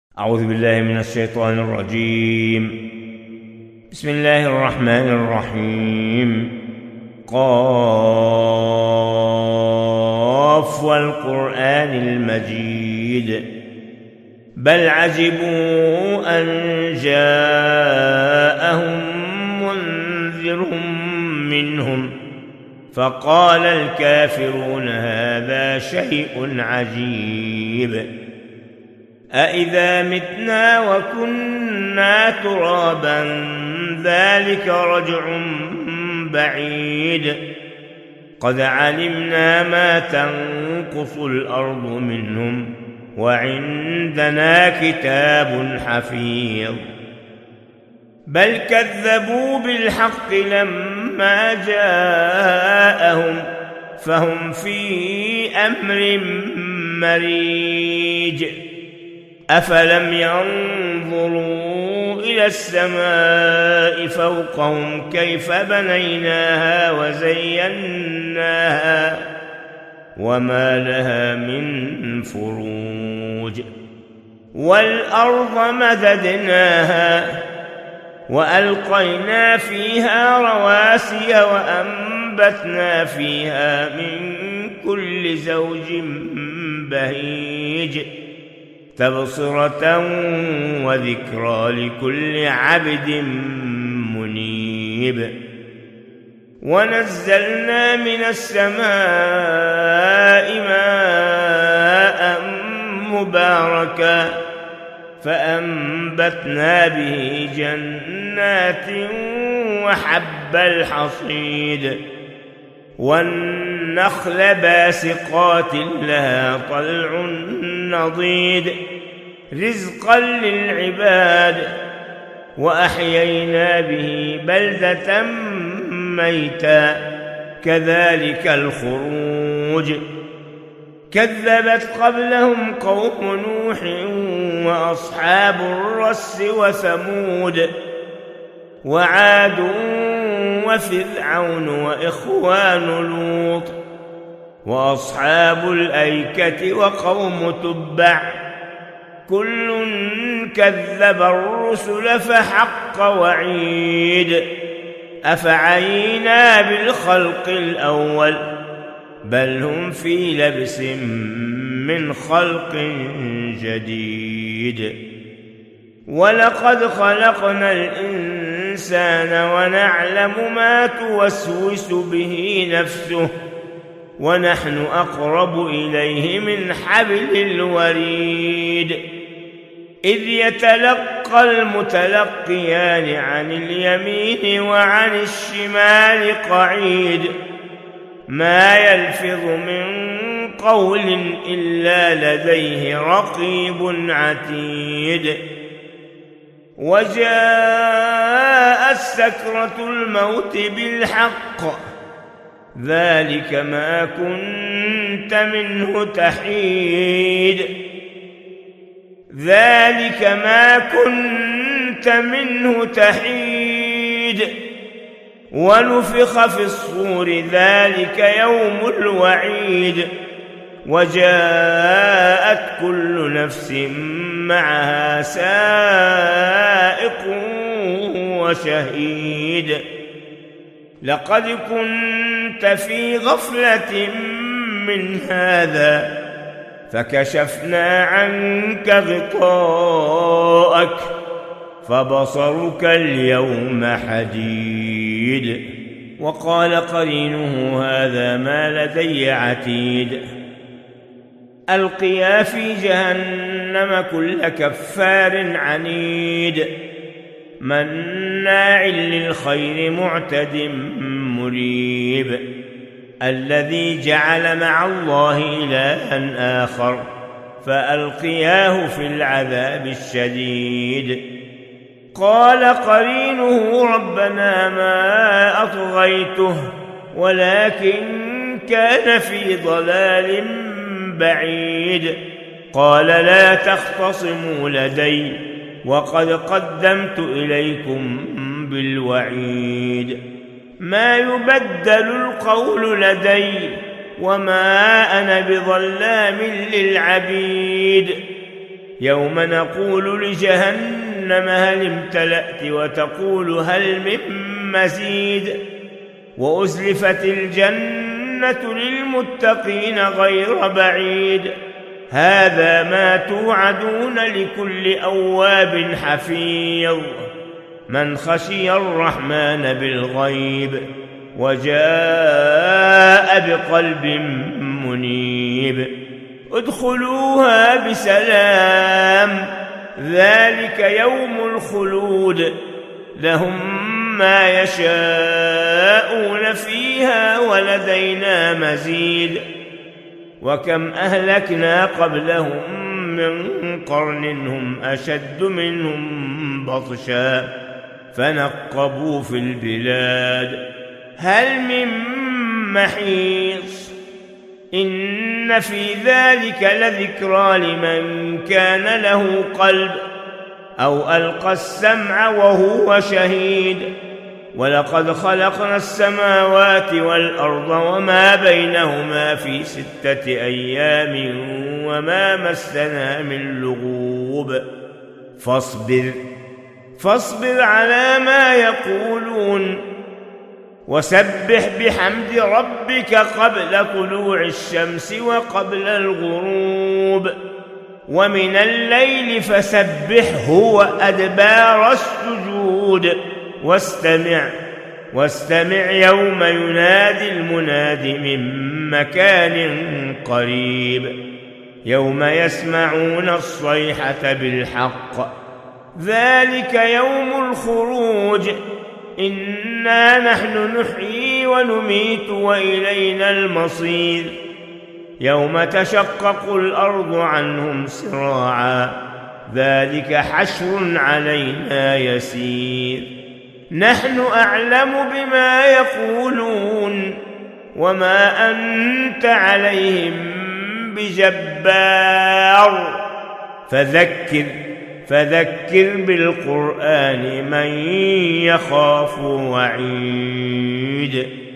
أعوذ بالله من الشيطان الرجيم. بسم الله الرحمن الرحيم. قاف والقرآن المجيد بل عجبوا أن جاءهم منذر منهم فقال الكافرون هذا شيء عجيب أإذا متنا وكنا ترابا ذلك رجع بعيد قد علمنا ما تنقص الأرض منهم وعندنا كتاب حفيظ بل كذبوا بالحق لما جاءهم فهم في أمر مريج أفلم ينظروا إلى السماء فوقهم كيف بنيناها وزيناها وما لها من فروج والأرض مددناها وألقينا فيها رواسي وأنبتنا فيها من كل زوج بهيج تبصرة وذكرى لكل عبد منيب ونزلنا من السماء ماء مباركا فأنبتنا به جنات وحب الحصيد والنخل باسقات لها طلع نضيد رزقا للعباد وأحيينا به بلدة ميتا كذلك الخروج كذبت قبلهم قوم نوح وأصحاب الرس وثمود وعاد وفرعون وإخوان لوط وأصحاب الأيكة وقوم تبع كل كذب الرسل فحق وعيد أفعينا بالخلق الأول بل هم في لبس من خلق جديد ولقد خلقنا الإنسان ونعلم ما توسوس به نفسه ونحن أقرب إليه من حبل الوريد إذ يتلقى المتلقيان عن اليمين وعن الشمال قعيد ما يلفظ من قول إلا لديه رقيب عتيد وجاءت سكرة الموت بالحق ذلك ما كنت منه تحيد ذلك ما كنت منه تحيد ونفخ في الصور ذلك يوم الوعيد وجاءت كل نفس معها سائق وشهيد لقد كنت في غفلة من هذا فكشفنا عنك غطاءك فبصرك اليوم حديد وقال قرينه هذا ما لدي عتيد ألقيا في جهنم كل كفار عنيد مناع للخير معتد مريب الذي جعل مع الله إلها آخر فألقياه في العذاب الشديد قال قرينه ربنا ما أطغيته ولكن كان في ضلال بعيد قال لا تختصموا لدي وقد قدمت إليكم بالوعيد ما يبدل القول لدي وما أنا بظلام للعبيد يوم نقول لجهنم هل امتلأت وتقول هل من مزيد وأزلفت الجنة للمتقين غير بعيد هذا ما توعدون لكل أواب حفيظ من خشي الرحمن بالغيب وجاء بقلب منيب ادخلوها بسلام ذلك يوم الخلود لهم ما يشاءون فيها ولدينا مزيد وكم أهلكنا قبلهم من قرن هم أشد منهم بطشا فنقبوا في البلاد هل من محيص إن في ذلك لذكرى لمن كان له قلب أو ألقى السمع وهو شهيد ولقد خلقنا السماوات والأرض وما بينهما في 6 أيام وما مسنا من لغوب فاصبر على ما يقولون وسبح بحمد ربك قبل طلوع الشمس وقبل الغروب ومن الليل فسبحه وأدبار السجود واستمع يوم ينادي المناد من مكان قريب يوم يسمعون الصيحة بالحق ذلك يوم الخروج إنا نحن نحيي ونميت وإلينا المصير يوم تشقق الأرض عنهم سراعا ذلك حشر علينا يسير نحن أعلم بما يقولون وما أنت عليهم بجبار فذكر بالقرآن من يخاف وعيد